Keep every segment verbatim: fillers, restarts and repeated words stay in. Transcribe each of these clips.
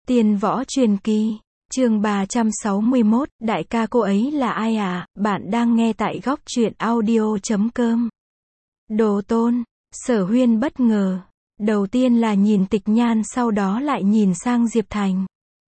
Tiên võ truyền kỳ, chương ba trăm sáu mươi mốt, đại ca cô ấy là ai à? Bạn đang nghe tại góc truyện audio chấm com. Đồ Tôn, Sở Huyên bất ngờ. Đầu tiên là nhìn Tịch Nhan, sau đó lại nhìn sang Diệp Thành.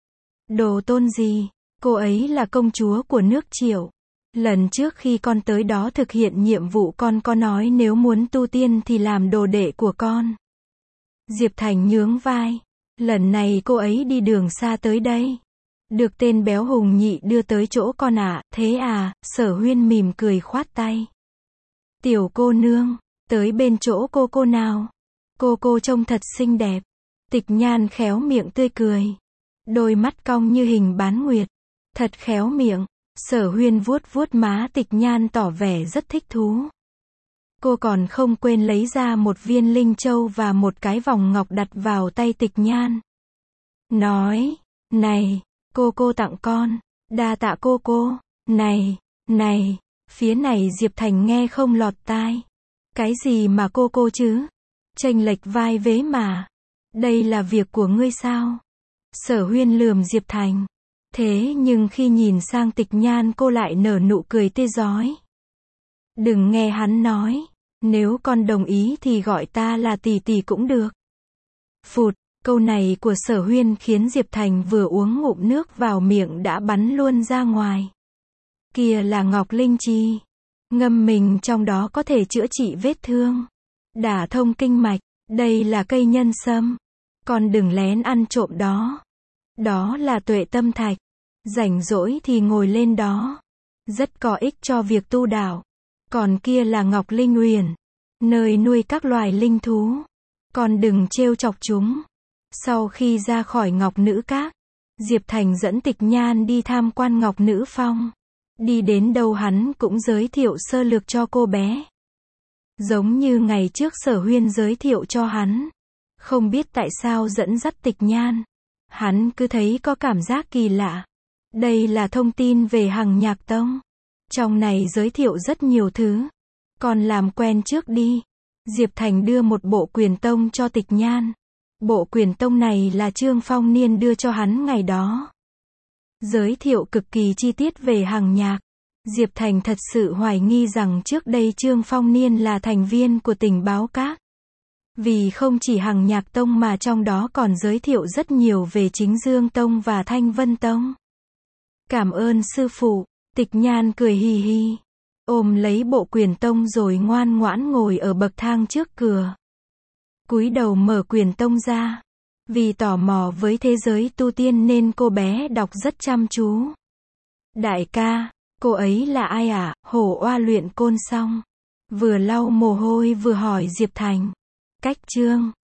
Đồ Tôn gì? Cô ấy là công chúa của nước Triệu. Lần trước khi con tới đó thực hiện nhiệm vụ, con có nói nếu muốn tu tiên thì làm đồ đệ của con. Diệp Thành nhướng vai. Lần này cô ấy đi đường xa tới đây. Được tên béo Hùng Nhị đưa tới chỗ con à, thế à? Sở Huyên mỉm cười khoát tay. Tiểu cô nương, tới bên chỗ cô cô nào. Cô cô trông thật xinh đẹp. Tịch Nhan khéo miệng tươi cười. Đôi mắt cong như hình bán nguyệt. Thật khéo miệng. Sở Huyên vuốt vuốt má Tịch Nhan tỏ vẻ rất thích thú. Cô còn không quên lấy ra một viên linh châu và một cái vòng ngọc đặt vào tay Tịch Nhan. Nói, này, cô cô tặng con, đa tạ cô cô, này, này, phía này Diệp Thành nghe không lọt tai. Cái gì mà cô cô chứ? Chênh lệch vai vế mà. Đây là việc của ngươi sao? Sở Huyên lườm Diệp Thành. Thế nhưng khi nhìn sang Tịch Nhan cô lại nở nụ cười tươi rói. Đừng nghe hắn nói. Nếu con đồng ý thì gọi ta là tỷ tỷ cũng được. Phụt, câu này của Sở Huyên khiến Diệp Thành vừa uống ngụm nước vào miệng đã bắn luôn ra ngoài. Kia là Ngọc Linh Chi. Ngâm mình trong đó có thể chữa trị vết thương, đả thông kinh mạch. Đây là cây nhân sâm. Con đừng lén ăn trộm đó. Đó là Tuệ Tâm Thạch. Rảnh rỗi thì ngồi lên đó. Rất có ích cho việc tu đạo. Còn kia là Ngọc Linh Uyển, nơi nuôi các loài linh thú. Con đừng trêu chọc chúng. Sau khi ra khỏi Ngọc Nữ Các, Diệp Thành dẫn Tịch Nhan đi tham quan Ngọc Nữ Phong. Đi đến đâu hắn cũng giới thiệu sơ lược cho cô bé. Giống như ngày trước Sở Huyên giới thiệu cho hắn. Không biết tại sao dẫn dắt Tịch Nhan, hắn cứ thấy có cảm giác kỳ lạ. Đây là thông tin về Hằng Nhạc Tông. Trong này giới thiệu rất nhiều thứ. Con làm quen trước đi. Diệp Thành đưa một bộ quyền tông cho Tịch Nhan. Bộ quyền tông này là Trương Phong Niên đưa cho hắn ngày đó. Giới thiệu cực kỳ chi tiết về Hằng Nhạc. Diệp Thành thật sự hoài nghi rằng trước đây Trương Phong Niên là thành viên của tình báo các. Vì không chỉ Hằng Nhạc Tông mà trong đó còn giới thiệu rất nhiều về Chính Dương Tông và Thanh Vân Tông. Cảm ơn sư phụ. Tịch Nhan cười hì hì, ôm lấy bộ quyền tông rồi ngoan ngoãn ngồi ở bậc thang trước cửa. Cúi đầu mở quyền tông ra. Vì tò mò với thế giới tu tiên nên cô bé đọc rất chăm chú. Đại ca, cô ấy là ai à? Hổ Oa luyện côn xong, vừa lau mồ hôi vừa hỏi Diệp Thành. Cách chương